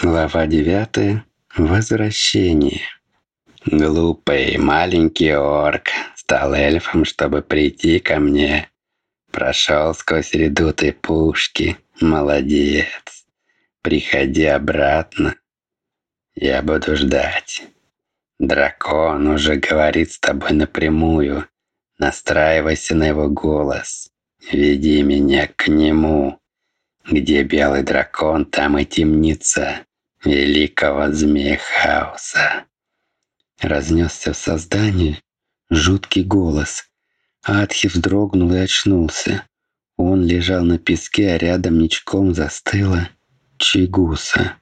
Глава 9. Возвращение. Глупый маленький орк стал эльфом, чтобы прийти ко мне. Прошел сквозь редуты пушки. Молодец. Приходи обратно. Я буду ждать. Дракон уже говорит с тобой напрямую. Настраивайся на его голос. Веди меня к нему. Где белый дракон, там и темница великого змея хаоса. Разнесся в создании жуткий голос. Атхи вздрогнул и очнулся. Он лежал на песке, а рядом ничком застыла Чигуса.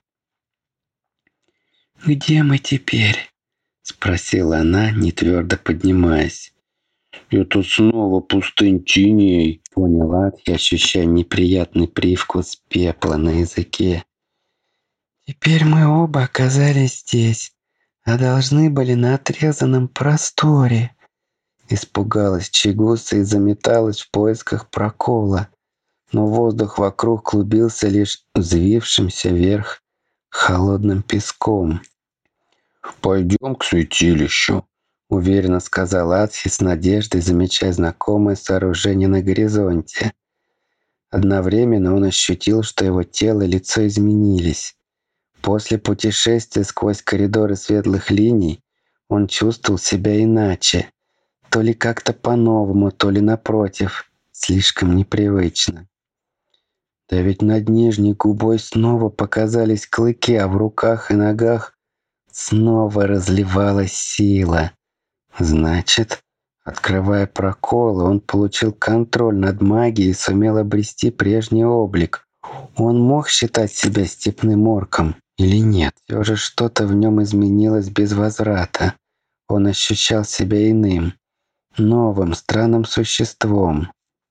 «Где мы теперь?» — спросила она, не твердо поднимаясь. «Это снова пустынь теней», — понял Атхи, ощущая неприятный привкус пепла на языке. «Теперь мы оба оказались здесь, а должны были на отрезанном просторе». Испугалась Чигуса и заметалась в поисках прокола, но воздух вокруг клубился лишь взвившимся вверх холодным песком. «Пойдем к святилищу», — уверенно сказал Атхи с надеждой, замечая знакомое сооружение на горизонте. Одновременно он ощутил, что его тело и лицо изменились. После путешествия сквозь коридоры светлых линий он чувствовал себя иначе. То ли как-то по-новому, то ли напротив, слишком непривычно. Да ведь над нижней губой снова показались клыки, а в руках и ногах снова разливалась сила. Значит, открывая проколы, он получил контроль над магией и сумел обрести прежний облик. Он мог считать себя степным орком или нет? Все же что-то в нем изменилось без возврата. Он ощущал себя иным, новым, странным существом.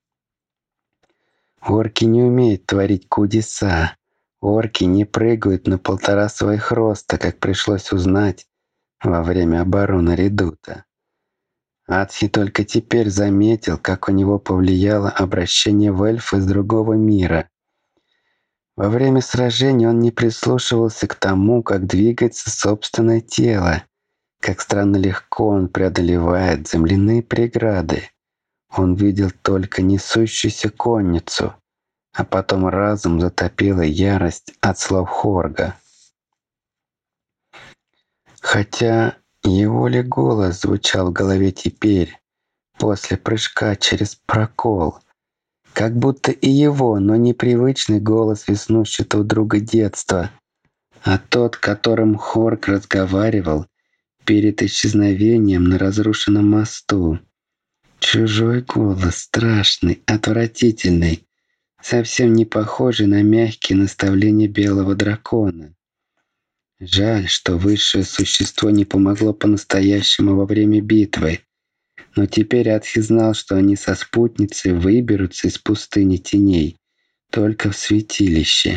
Орки не умеют творить чудеса. Орки не прыгают на 1,5 своих роста, как пришлось узнать во время обороны редута. Атхи только теперь заметил, как у него повлияло обращение в эльфа из другого мира. Во время сражения он не прислушивался к тому, как двигается собственное тело, как странно легко он преодолевает земляные преграды. Он видел только несущуюся конницу, а потом разум затопила ярость от слов Хорга. Хотя его ли голос звучал в голове теперь, после прыжка через прокол? Как будто и его, но непривычный голос веснущатого друга детства, а тот, которым Хорг разговаривал перед исчезновением на разрушенном мосту. Чужой голос, страшный, отвратительный, совсем не похожий на мягкие наставления белого дракона. Жаль, что высшее существо не помогло по-настоящему во время битвы, но теперь Атхи знал, что они со спутницей выберутся из пустыни теней только в святилище.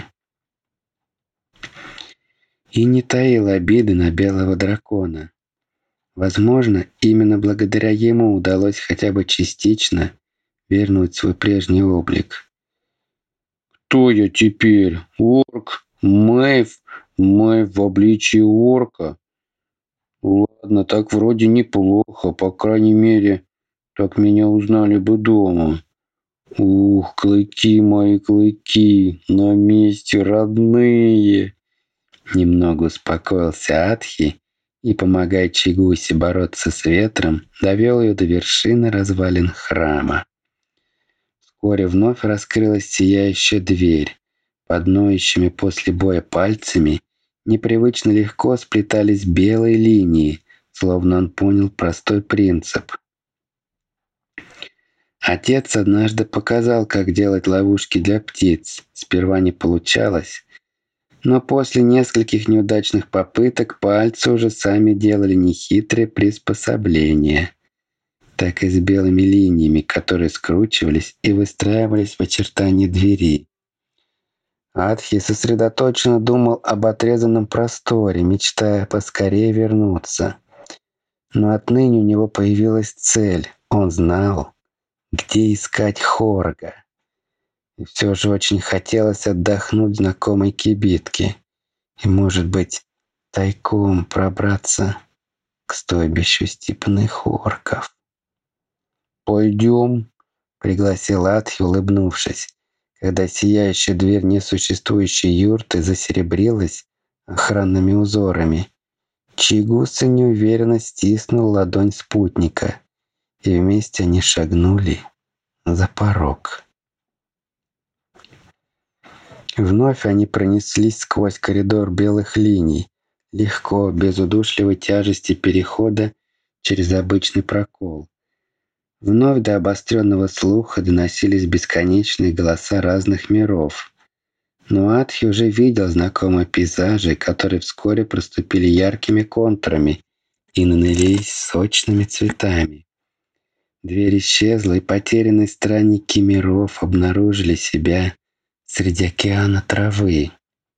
И не таил обиды на белого дракона. Возможно, именно благодаря ему удалось хотя бы частично вернуть свой прежний облик. «Кто я теперь? Орк? Мэйв? Мэйв в обличии орка? Ладно, так вроде неплохо, по крайней мере, так меня узнали бы дома. Ух, клыки мои, клыки, на месте, родные!» Немного успокоился Атхи и, помогая Чигусе бороться с ветром, довел ее до вершины развалин храма. Вскоре вновь раскрылась сияющая дверь. Под ноющими после боя пальцами непривычно легко сплетались белые линии, словно он понял простой принцип. Отец однажды показал, как делать ловушки для птиц. Сперва не получалось, но после нескольких неудачных попыток пальцы уже сами делали нехитрые приспособления. Так и с белыми линиями, которые скручивались и выстраивались в очертании двери. Атхи сосредоточенно думал об отрезанном просторе, мечтая поскорее вернуться. Но отныне у него появилась цель. Он знал, где искать Хорга. И все же очень хотелось отдохнуть в знакомой кибитке. и, может быть, тайком пробраться к стойбищу степных орков. «Пойдем», — пригласил Атхи, улыбнувшись, когда сияющая дверь несуществующей юрты засеребрилась охранными узорами. Чигуса неуверенно стиснул ладонь спутника, и вместе они шагнули за порог. Вновь они пронеслись сквозь коридор белых линий, легко, без удушливой тяжести перехода через обычный прокол. Вновь до обостренного слуха доносились бесконечные голоса разных миров. Но Атхи уже видел знакомые пейзажи, которые вскоре проступили яркими контурами и налились сочными цветами. Дверь исчезла, и потерянные странники миров обнаружили себя среди океана травы.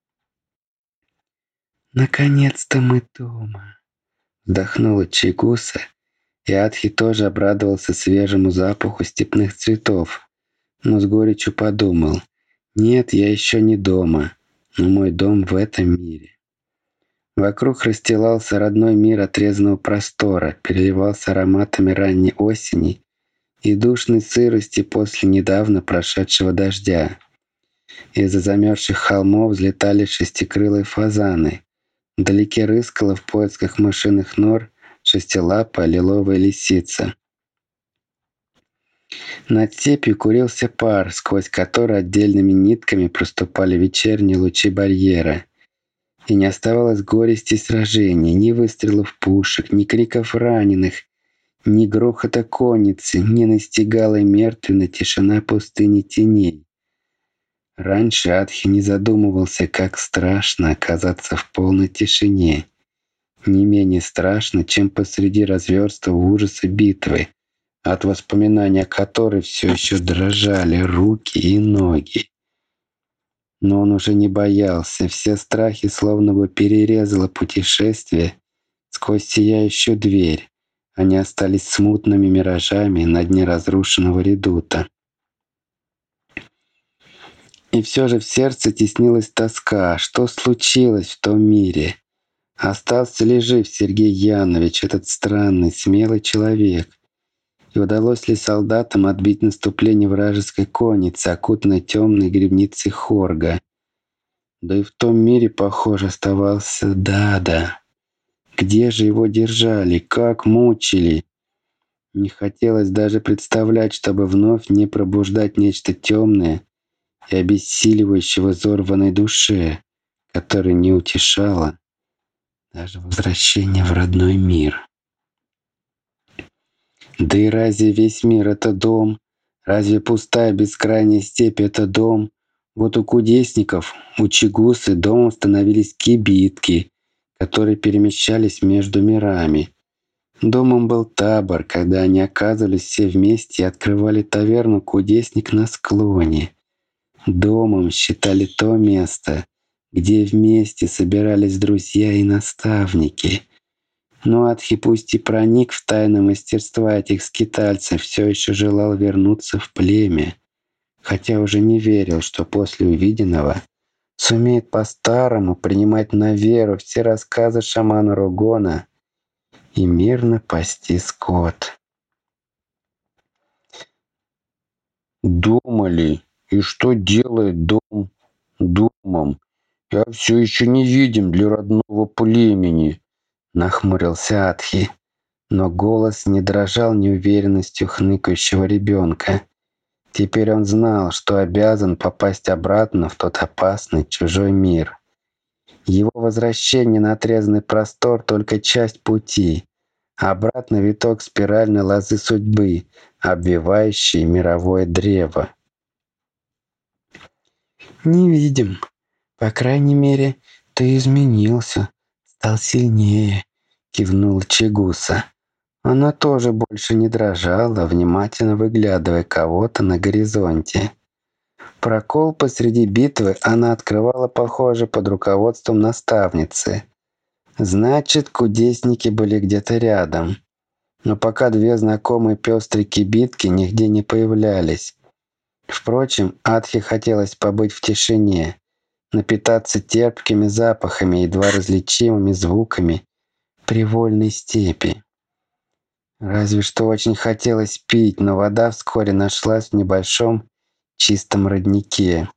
«Наконец-то мы дома!» — вздохнула Чигуса, и Атхи тоже обрадовался свежему запаху степных цветов, но с горечью подумал: «Нет, я еще не дома, но мой дом в этом мире». Вокруг расстилался родной мир отрезанного простора, переливался ароматами ранней осени и душной сырости после недавно прошедшего дождя. Из-за замерзших холмов взлетали шестикрылые фазаны. Вдалеке рыскала в поисках мышиных нор шестилапая лиловая лисица. Над степью курился пар, сквозь который отдельными нитками проступали вечерние лучи барьера. И не оставалось горести сражений, ни выстрелов пушек, ни криков раненых, ни грохота конницы, ни настигала мертвенная тишина пустыни теней. Раньше Атхи не задумывался, как страшно оказаться в полной тишине. Не менее страшно, чем посреди разверстого ужаса битвы, от воспоминания о которой все еще дрожали руки и ноги. Но он уже не боялся, все страхи словно бы перерезало путешествие сквозь сияющую дверь. Они остались смутными миражами на дне разрушенного редута. И все же в сердце теснилась тоска. Что случилось в том мире? Остался ли жив Сергей Янович, этот странный, смелый человек? И удалось ли солдатам отбить наступление вражеской конницы, окутанной темной гребницей Хорга? Да и в том мире, похоже, оставался Дада. Где же его держали? Как мучили? Не хотелось даже представлять, чтобы вновь не пробуждать нечто темное и обессиливающее в изорванной душе, которое не утешало даже возвращение в родной мир. Да и разве весь мир — это дом? Разве пустая бескрайняя степь — это дом? Вот у кудесников, у Чигусы домом становились кибитки, которые перемещались между мирами. Домом был табор, когда они оказывались все вместе и открывали таверну «Кудесник» на склоне. Домом считали то место, где вместе собирались друзья и наставники. Но Атхи пусть и проник в тайны мастерства этих скитальцев, все еще желал вернуться в племя, хотя уже не верил, что после увиденного сумеет по-старому принимать на веру все рассказы шамана Ругона и мирно пасти скот. «Думали, и что делает дом домом? Я все еще не видим для родного племени», — нахмурился Атхи, но голос не дрожал неуверенностью хныкающего ребенка. Теперь он знал, что обязан попасть обратно в тот опасный чужой мир. Его возвращение на отрезанный простор — только часть пути, а обратно виток спиральной лозы судьбы, обвивающей мировое древо. «Не видим. По крайней мере, ты изменился, стал сильнее», — кивнула Чигуса. Она тоже больше не дрожала, внимательно выглядывая кого-то на горизонте. Прокол посреди битвы она открывала, похоже, под руководством наставницы. Значит, кудесники были где-то рядом. Но пока две знакомые пестрые кибитки нигде не появлялись. Впрочем, Атхи хотелось побыть в тишине. напитаться терпкими запахами, едва различимыми звуками привольной степи. Разве что очень хотелось пить, но вода вскоре нашлась в небольшом чистом роднике.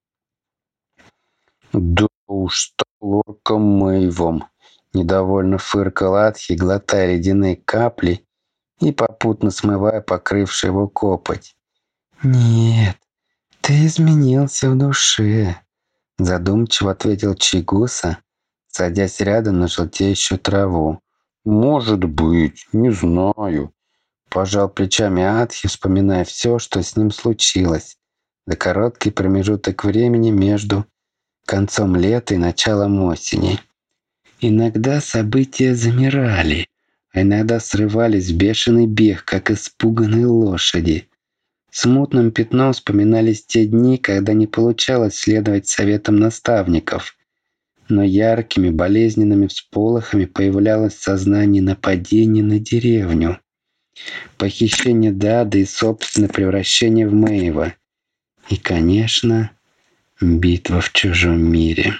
«Да уж, стал орком Мэйвом!» — недовольно фыркал Атхи, глотая ледяные капли и попутно смывая покрывший его копоть. «Нет, ты изменился в душе», — задумчиво ответил Чигуса, садясь рядом на желтеющую траву. «Может быть, не знаю». Пожал плечами Атхи, вспоминая все, что с ним случилось, за короткий промежуток времени между концом лета и началом осени. Иногда события замирали, а иногда срывались в бешеный бег, как испуганные лошади. Смутным пятном вспоминались те дни, когда не получалось следовать советам наставников, но яркими болезненными всполохами появлялось сознание нападения на деревню, похищение Дады и собственное превращение в Мэйва. И, конечно, битва в чужом мире.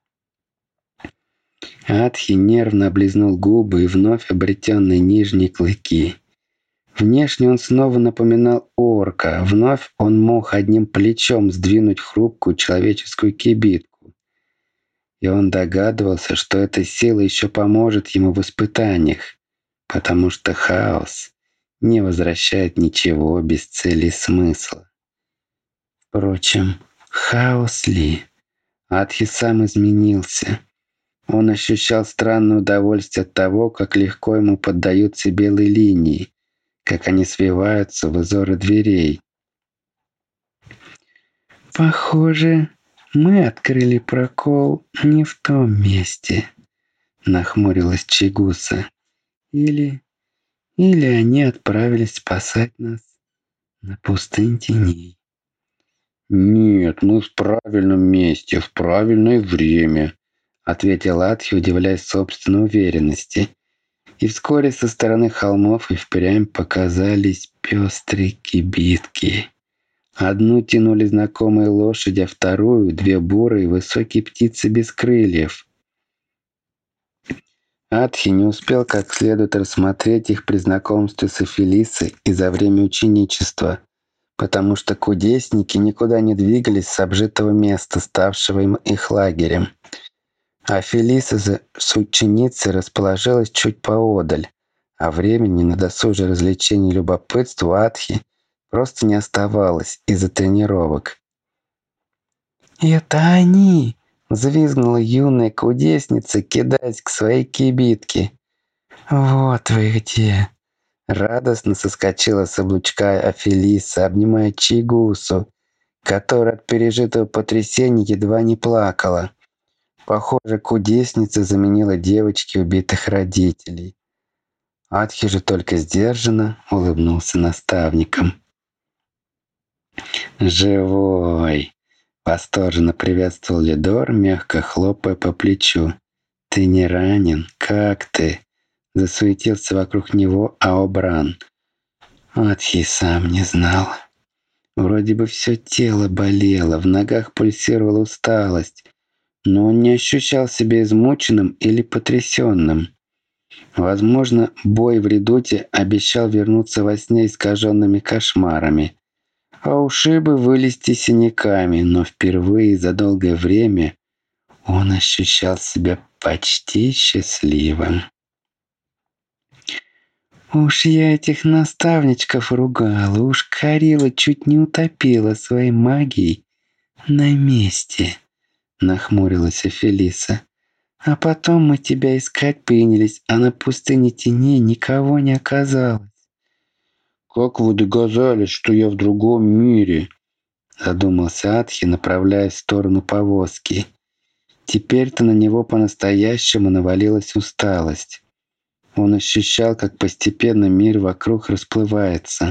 Атхи нервно облизнул губы и вновь обретенные нижние клыки. Внешне он снова напоминал орка. Вновь он мог одним плечом сдвинуть хрупкую человеческую кибитку. И он догадывался, что эта сила еще поможет ему в испытаниях, потому что хаос не возвращает ничего без цели и смысла. Впрочем, хаос ли? Атхи сам изменился. Он ощущал странное удовольствие от того, как легко ему поддаются белые линии, как они свиваются в узоры дверей. «Похоже, мы открыли прокол не в том месте», — нахмурилась Чигуса. «Или они отправились спасать нас на пустынь теней». «Нет, мы в правильном месте, в правильное время», — ответил Атхи, удивляясь собственной уверенности. И вскоре со стороны холмов и впрямь показались пестрые кибитки. Одну тянули знакомые лошади, а вторую — две бурые высокие птицы без крыльев. Атхи не успел как следует рассмотреть их при знакомстве с Эфелисой и за время ученичества, потому что кудесники никуда не двигались с обжитого места, ставшего им их лагерем. А Фелиса с ученицей расположилась чуть поодаль, а времени на досужие развлечения и любопытство у Атхи просто не оставалось из-за тренировок. «Это они!» — взвизгнула юная кудесница, кидаясь к своей кибитке. «Вот вы где!» Радостно соскочила с облучка Афелиса, обнимая Чигусу, которая от пережитого потрясения едва не плакала. Похоже, кудесница заменила девочке убитых родителей. Атхи же только сдержанно улыбнулся наставникам. «Живой!» — восторженно приветствовал Лидор, мягко хлопая по плечу. «Ты не ранен? Как ты?» — засуетился вокруг него Аобран. Атхи сам не знал. Вроде бы все тело болело, в ногах пульсировала усталость, но он не ощущал себя измученным или потрясенным. Возможно, бой в редуте обещал вернуться во сне искаженными кошмарами, а ушибы вылезти синяками, но впервые за долгое время он ощущал себя почти счастливым. Уж я этих наставничков ругала, уж корила, чуть не утопила своей магией на месте, нахмурилась Эфелиса. А потом мы тебя искать принялись, а на пустыне теней никого не оказалось. «Как вы догадались, что я в другом мире?» — задумался Атхи, направляясь в сторону повозки. Теперь-то на него по-настоящему навалилась усталость. Он ощущал, как постепенно мир вокруг расплывается.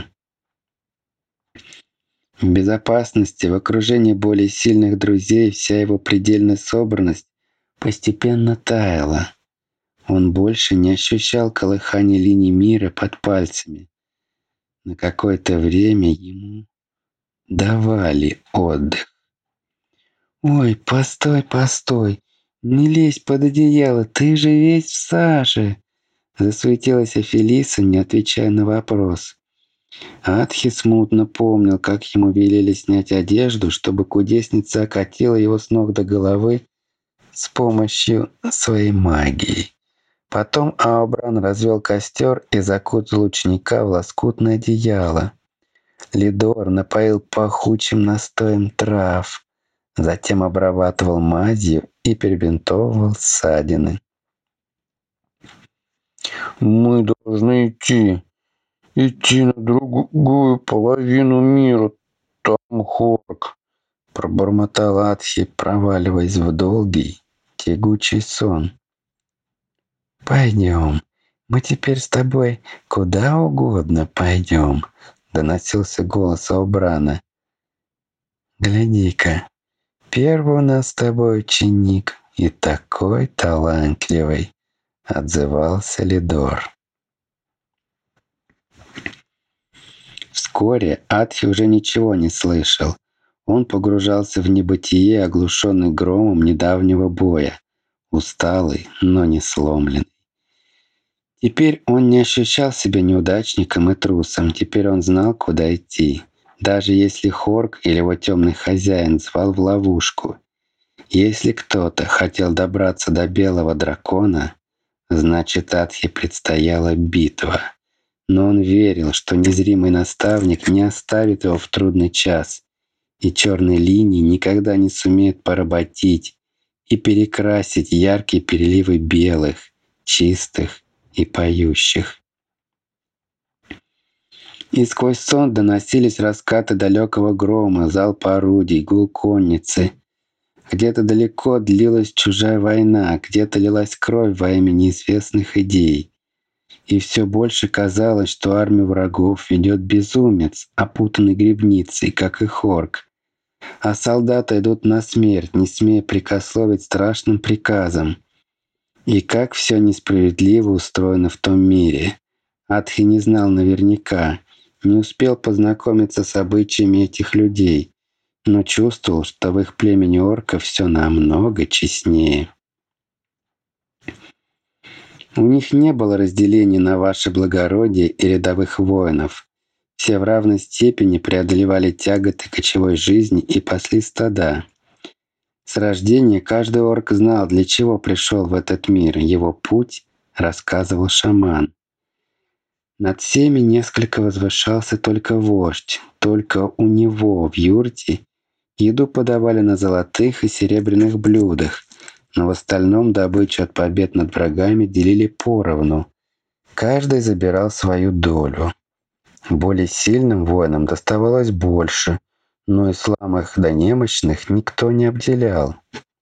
В безопасности, в окружении более сильных друзей, вся его предельная собранность постепенно таяла. Он больше не ощущал колыхания линий мира под пальцами. На какое-то время ему давали отдых. «Ой, постой, постой! Не лезь под одеяло, ты же весь в саже!» Засуетилась Афелиса, не отвечая на вопрос. Атхи смутно помнил, как ему велели снять одежду, чтобы кудесница окатила его с ног до головы с помощью своей магии. Потом Аобран развел костер и закутал ученика в лоскутное одеяло. Лидор напоил пахучим настоем трав, затем обрабатывал мазью и перебинтовывал ссадины. «Мы должны идти на другую половину мира, там Хорк», Пробормотал Атхи, проваливаясь в долгий, тягучий сон. «Пойдем, мы теперь с тобой куда угодно пойдем», — доносился голос Аубрана. «Гляди-ка, первый у нас с тобой ученик и такой талантливый», — отзывался Лидор. Вскоре Атхи уже ничего не слышал. Он погружался в небытие, оглушенный громом недавнего боя, усталый, но не сломленный. Теперь он не ощущал себя неудачником и трусом, теперь он знал, куда идти. Даже если Хорк или его темный хозяин звал в ловушку. Если кто-то хотел добраться до белого дракона, значит, Атхи предстояла битва. Но он верил, что незримый наставник не оставит его в трудный час, и черные линии никогда не сумеют поработить и перекрасить яркие переливы белых, чистых и поющих. И сквозь сон доносились раскаты далекого грома, залпы орудий, гул конницы. Где-то далеко длилась чужая война, где-то лилась кровь во имя неизвестных идей. И все больше казалось, что армию врагов ведет безумец, опутанный гребницей, как и Хорк. А солдаты идут на смерть, не смея прикословить страшным приказом. И как все несправедливо устроено в том мире. Атхи не знал наверняка, не успел познакомиться с обычаями этих людей, но чувствовал, что в их племени орков все намного честнее. У них не было разделения на ваше благородие и рядовых воинов. Все в равной степени преодолевали тяготы кочевой жизни и пасли стада. С рождения каждый орк знал, для чего пришел в этот мир. Его путь рассказывал шаман. Над всеми несколько возвышался только вождь. Только у него в юрте еду подавали на золотых и серебряных блюдах, но в остальном добычу от побед над врагами делили поровну. Каждый забирал свою долю. Более сильным воинам доставалось больше, но и слабых да немощных никто не обделял.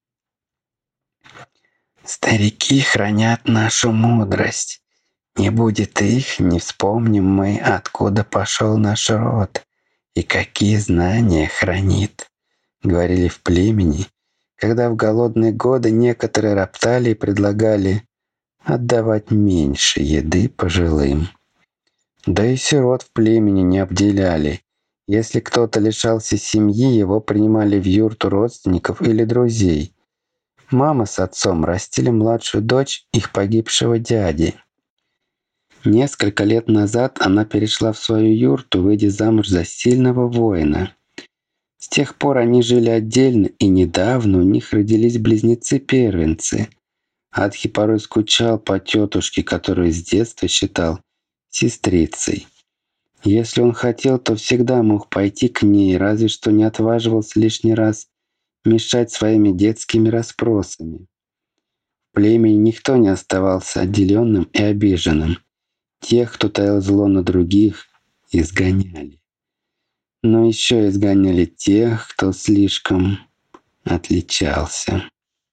«Старики хранят нашу мудрость. Не будет их, не вспомним мы, откуда пошел наш род и какие знания хранит», — говорили в племени, когда в голодные годы некоторые роптали и предлагали отдавать меньше еды пожилым. Да и сирот в племени не обделяли. Если кто-то лишался семьи, его принимали в юрту родственников или друзей. Мама с отцом растили младшую дочь их погибшего дяди. Несколько лет назад она перешла в свою юрту, выйдя замуж за сильного воина. С тех пор они жили отдельно, и недавно у них родились близнецы-первенцы. Атхи порой скучал по тетушке, которую с детства считал сестрицей. Если он хотел, то всегда мог пойти к ней, разве что не отваживался лишний раз мешать своими детскими расспросами. В племени никто не оставался отделенным и обиженным. Тех, кто таил зло на других, изгоняли. Но еще изгоняли тех, кто слишком отличался.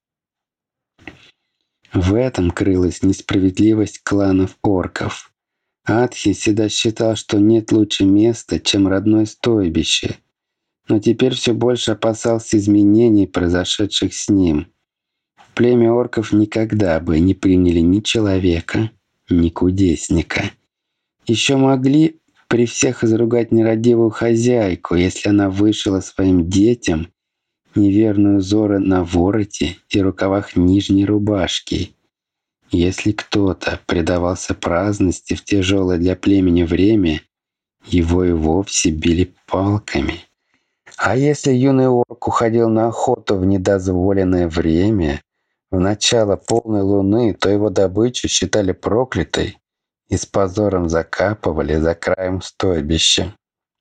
В этом крылась несправедливость кланов орков. Атхи всегда считал, что нет лучше места, чем родное стойбище. Но теперь все больше опасался изменений, произошедших с ним. Племя орков никогда бы не приняли ни человека, ни кудесника. Еще могли при всех изругать нерадивую хозяйку, если она вышила своим детям неверные узоры на вороте и рукавах нижней рубашки. Если кто-то предавался праздности в тяжелое для племени время, его и вовсе били палками. А если юный орк уходил на охоту в недозволенное время, в начало полной луны, то его добычу считали проклятой и с позором закапывали за краем стойбища.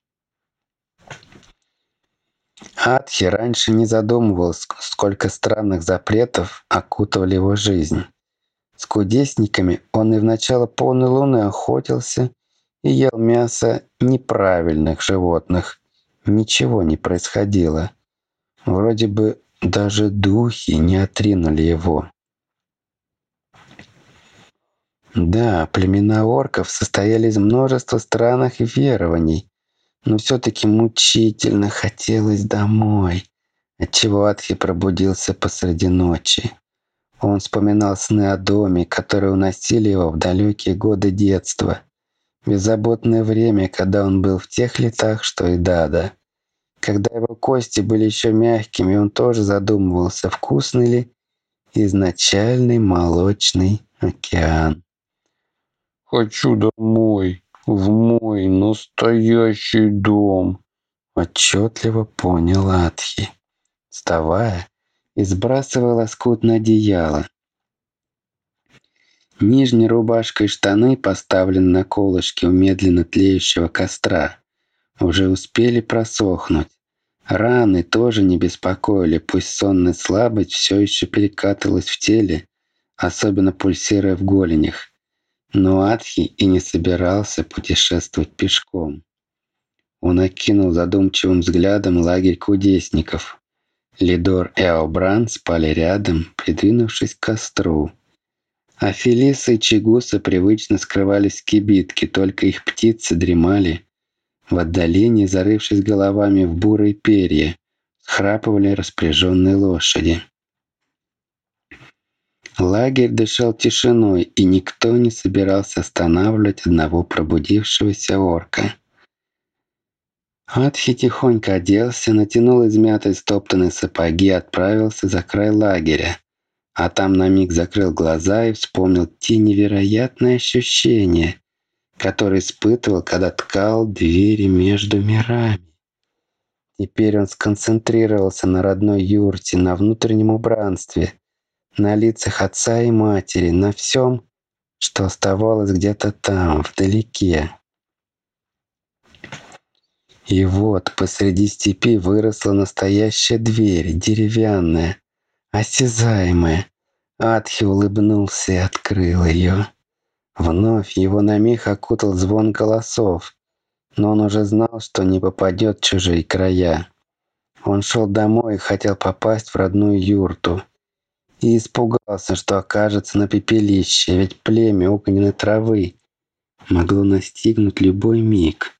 Атхи раньше не задумывался, сколько странных запретов окутывали его жизнь. С кудесниками он и в начало полной луны охотился и ел мясо неправильных животных. Ничего не происходило. Вроде бы даже духи не отринули его. Да, племена орков состояли из множества странных верований, но все-таки мучительно хотелось домой, отчего Атхи пробудился посреди ночи. Он вспоминал сны о доме, которые уносили его в далекие годы детства. Беззаботное время, когда он был в тех летах, что и Дада. Когда его кости были еще мягкими, он тоже задумывался, вкусный ли изначальный молочный океан. «Хочу домой, в мой настоящий дом», — отчетливо понял Атхи, вставая и сбрасывая лоскутное одеяло. Нижняя рубашка и штаны, поставленные на колышки у медленно тлеющего костра, уже успели просохнуть. Раны тоже не беспокоили, пусть сонная слабость все еще перекатывалась в теле, особенно пульсируя в голенях. Но Атхи и не собирался путешествовать пешком. Он окинул задумчивым взглядом лагерь кудесников. Лидор и Аобран спали рядом, придвинувшись к костру. А Фелиса и Чигуса привычно скрывались в кибитке, только их птицы дремали. В отдалении, зарывшись головами в бурые перья, схрапывали распряженные лошади. Лагерь дышал тишиной, и никто не собирался останавливать одного пробудившегося орка. Атхи тихонько оделся, натянул измятые стоптанные сапоги и отправился за край лагеря. А там на миг закрыл глаза и вспомнил те невероятные ощущения, которые испытывал, когда ткал двери между мирами. Теперь он сконцентрировался на родной юрте, на внутреннем убранстве, на лицах отца и матери, на всем, что оставалось где-то там, вдалеке. И вот посреди степи выросла настоящая дверь, деревянная, осязаемая. Атхи улыбнулся и открыл ее. Вновь его на миг окутал звон голосов, но он уже знал, что не попадет в чужие края. Он шел домой и хотел попасть в родную юрту. И испугался, что окажется на пепелище, ведь племя огненной травы могло настигнуть любой миг.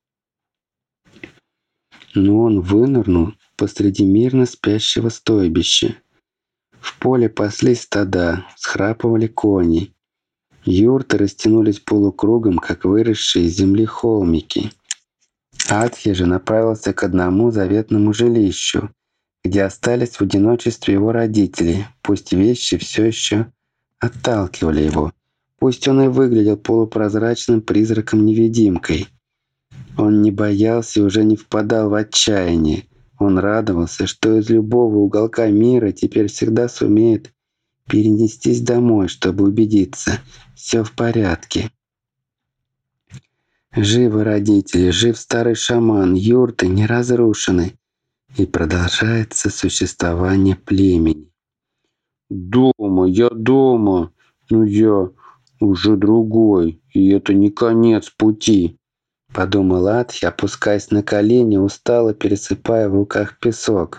Но он вынырнул посреди мирно спящего стойбища. В поле паслись стада, схрапывали кони. Юрты растянулись полукругом, как выросшие из земли холмики. Атхи же направился к одному заветному жилищу, где остались в одиночестве его родители, пусть вещи все еще отталкивали его, пусть он и выглядел полупрозрачным призраком-невидимкой. Он не боялся и уже не впадал в отчаяние. Он радовался, что из любого уголка мира теперь всегда сумеет перенестись домой, чтобы убедиться, все в порядке. Живы родители, жив старый шаман, юрты не разрушены, и продолжается существование племени. «Дома, я дома, но я уже другой, и это не конец пути», — подумал Атхи, опускаясь на колени, устало пересыпая в руках песок.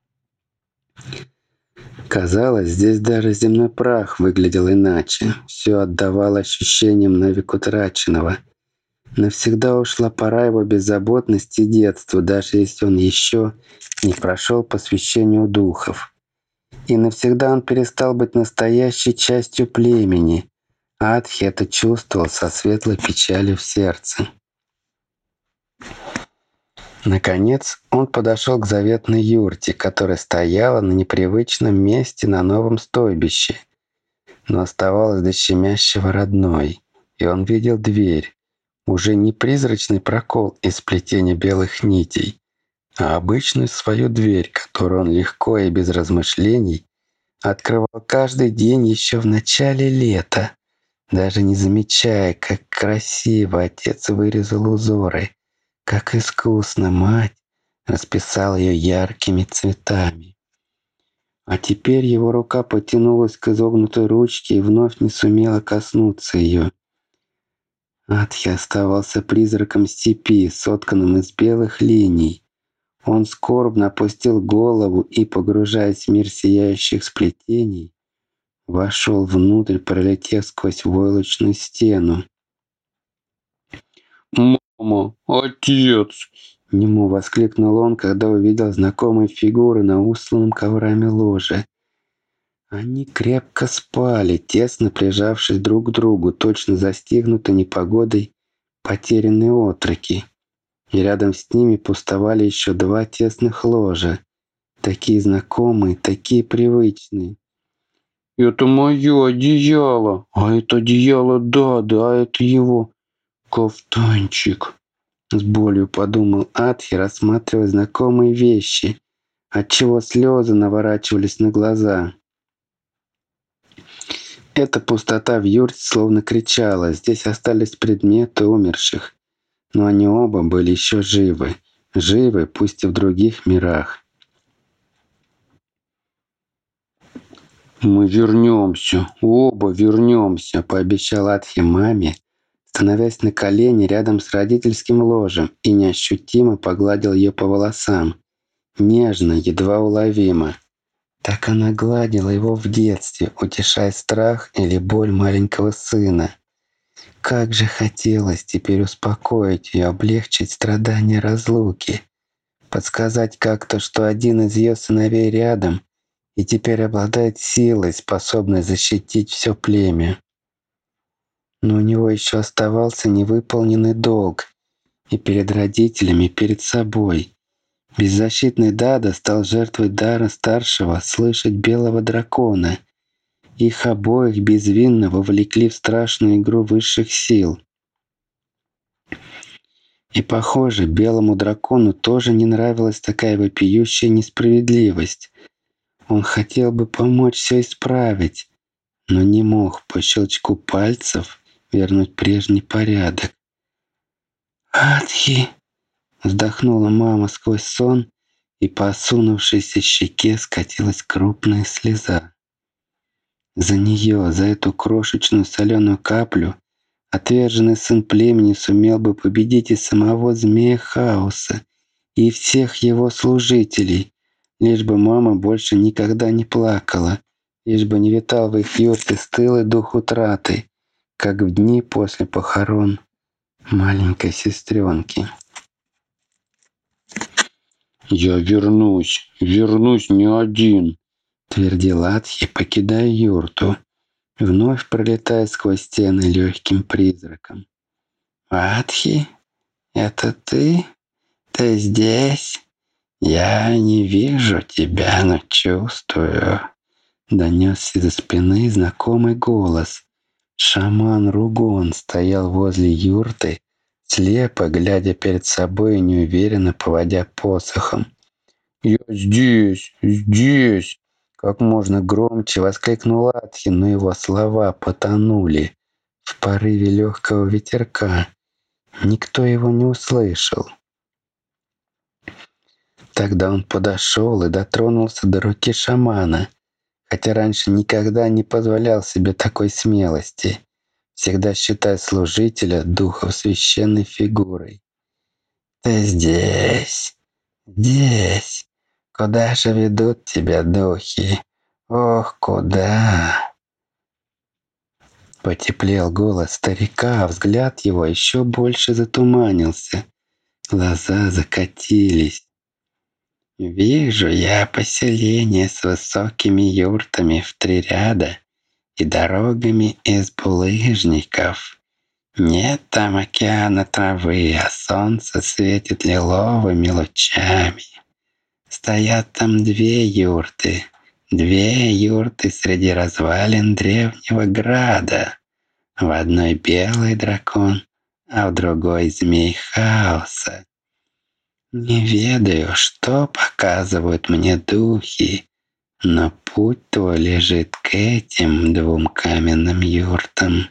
Казалось, здесь даже земной прах выглядел иначе. Все отдавало ощущениям навек утраченного. Навсегда ушла пора его беззаботности и детства, даже если он еще не прошел посвящению духов. И навсегда он перестал быть настоящей частью племени. Атхи это чувствовал со светлой печалью в сердце. Наконец, он подошел к заветной юрте, которая стояла на непривычном месте на новом стойбище, но оставалась до щемящего родной, и он видел дверь, уже не призрачный прокол из сплетения белых нитей, а обычную свою дверь, которую он легко и без размышлений открывал каждый день еще в начале лета, даже не замечая, как красиво отец вырезал узоры, как искусно мать расписала ее яркими цветами. А теперь его рука потянулась к изогнутой ручке и вновь не сумела коснуться ее. Атхи оставался призраком степи, сотканным из белых линий. Он скорбно опустил голову и, погружаясь в мир сияющих сплетений, вошел внутрь, пролетев сквозь войлочную стену. «Мама! Отец!» Нему воскликнул он, когда увидел знакомые фигуры на устланном коврами ложе. Они крепко спали, тесно прижавшись друг к другу, точно застигнуты непогодой потерянные отроки. И рядом с ними пустовали еще два тесных ложа, такие знакомые, такие привычные. «Это мое одеяло, а это одеяло да, это его кафтанчик». С болью подумал Атхи, рассматривая знакомые вещи, отчего слезы наворачивались на глаза. Эта пустота в юрте словно кричала, здесь остались предметы умерших, но они оба были еще живы, пусть и в других мирах. «Мы вернемся, оба вернемся», — Пообещал Атхи маме, становясь на колени рядом с родительским ложем и неощутимо погладил ее по волосам. Нежно, едва уловимо. Так она гладила его в детстве, утешая страх или боль маленького сына. Как же хотелось теперь успокоить ее, облегчить страдания разлуки. Подсказать как-то, что один из ее сыновей рядом и теперь обладает силой, способной защитить все племя. Но у него еще оставался невыполненный долг и перед родителями, и перед собой. Беззащитный Дада стал жертвой дара старшего слышать белого дракона. Их обоих безвинно вовлекли в страшную игру высших сил. И, похоже, белому дракону тоже не нравилась такая вопиющая несправедливость. Он хотел бы помочь все исправить, но не мог по щелчку пальцев вернуть прежний порядок. «Атхи!» — вздохнула мама сквозь сон, и по осунувшейся щеке скатилась крупная слеза. За нее, за эту крошечную соленую каплю, отверженный сын племени сумел бы победить и самого змея хаоса, и всех его служителей, лишь бы мама больше никогда не плакала, лишь бы не витал в их юрте стылый дух утраты, как в дни после похорон маленькой сестренки. «Я вернусь не один», — твердил Атхи, покидая юрту, вновь пролетая сквозь стены легким призраком. «Атхи, это ты? Ты здесь? Я не вижу тебя, но чувствую». Донесся из-за спины знакомый голос. Шаман Ругон стоял возле юрты, слепо глядя перед собой и неуверенно поводя посохом. «Я здесь!» Как можно громче воскликнул Атхи, но его слова потонули в порыве легкого ветерка. Никто его не услышал. Тогда он подошел и дотронулся до руки шамана, хотя раньше никогда не позволял себе такой смелости, всегда считая служителя духов священной фигурой. «Ты здесь! Здесь! Куда же ведут тебя духи? Ох, куда?» Потеплел голос старика, а взгляд его еще больше затуманился. Глаза закатились. «Вижу я поселение с высокими юртами в 3 ряда и дорогами из булыжников. Нет там океана травы, а солнце светит лиловыми лучами. Стоят там две юрты среди развалин древнего града. В одной белый дракон, а в другой змей хаоса. Не ведаю, что показывают мне духи, но путь твой лежит к этим двум каменным юртам.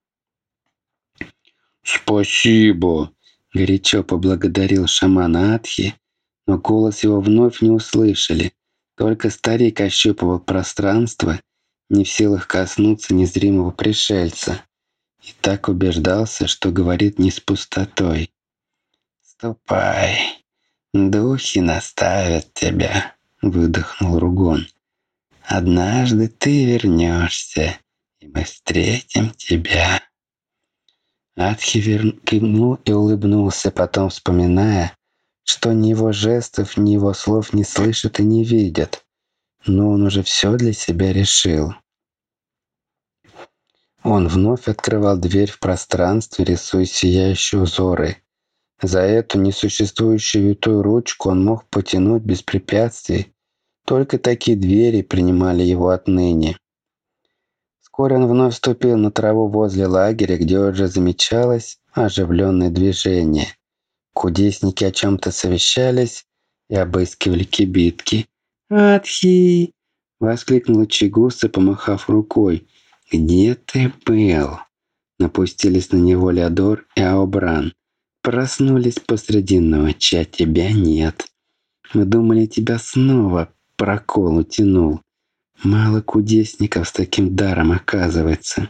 «Спасибо!» — горячо поблагодарил шаман Атхи, но голос его вновь не услышали. Только старик ощупывал пространство, не в силах коснуться незримого пришельца, и так убеждался, что говорит не с пустотой. «Ступай, духи наставят тебя», — выдохнул Ругон. «Однажды ты вернешься, и мы встретим тебя». Атхи кивнул и улыбнулся, потом вспоминая, что ни его жестов, ни его слов не слышат и не видят. Но он уже все для себя решил. Он вновь открывал дверь в пространстве, рисуя сияющие узоры. За эту несуществующую витую ручку он мог потянуть без препятствий. Только такие двери принимали его отныне. Вскоре он вновь ступил на траву возле лагеря, где уже замечалось оживленное движение. Кудесники о чем-то совещались и обыскивали кибитки. «Атхи!» — воскликнула Чигуса, помахав рукой. «Где ты был?» Напустились на него Леодор и Аобран. «Проснулись посреди ночи, а тебя нет. Мы думали, тебя снова прокол утянул. Мало кудесников с таким даром оказывается».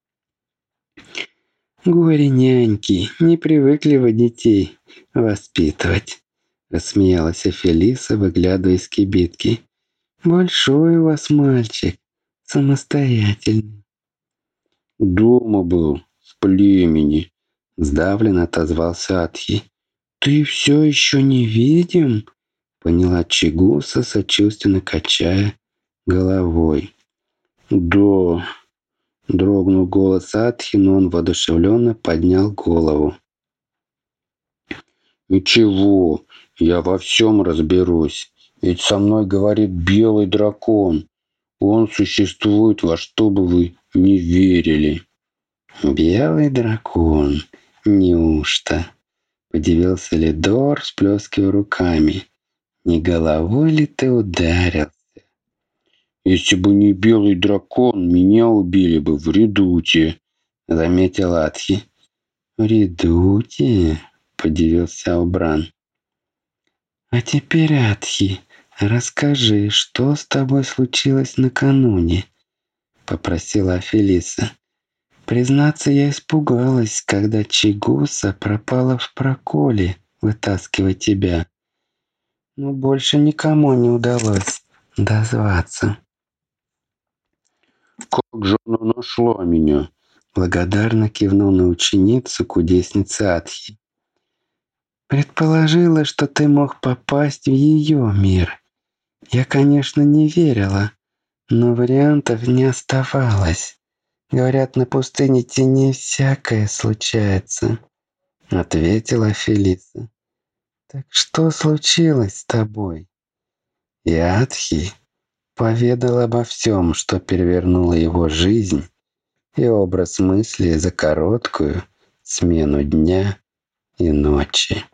«Горе-няньки, не привыкли вы детей воспитывать», — рассмеялась Афелиса, выглядывая из кибитки. «Большой у вас мальчик, самостоятельный». «Дома был, в племени», — сдавленно отозвался Атхи. «Ты все еще не видим?» — поняла Чигуса, сочувственно качая головой. «Да», — дрогнул голос Атхи, но он воодушевленно поднял голову. «Ничего, я во всем разберусь, ведь со мной говорит белый дракон. Он существует, во что бы вы ни верили». «Белый дракон, неужто?» — удивился Ледор, сплескивая руками. «Не головой ли ты ударил?» «Если бы не белый дракон, меня убили бы в редуте», — заметил Атхи. «В редуте?» — подивился Аобран. «А теперь, Атхи, расскажи, что с тобой случилось накануне?» — попросила Афелиса. «Признаться, я испугалась, когда Чигуса пропала в проколе, вытаскивая тебя. Но больше никому не удалось дозваться». «Как же она нашла меня?» — благодарно кивнул на ученицу кудесницы Атхи. «Предположила, что ты мог попасть в ее мир. Я, конечно, не верила, но вариантов не оставалось. Говорят, на пустыне теней всякое случается», — ответила Афелиса. «Так что случилось с тобой?» И Атхи поведал обо всем, что перевернуло его жизнь и образ мысли за короткую смену дня и ночи.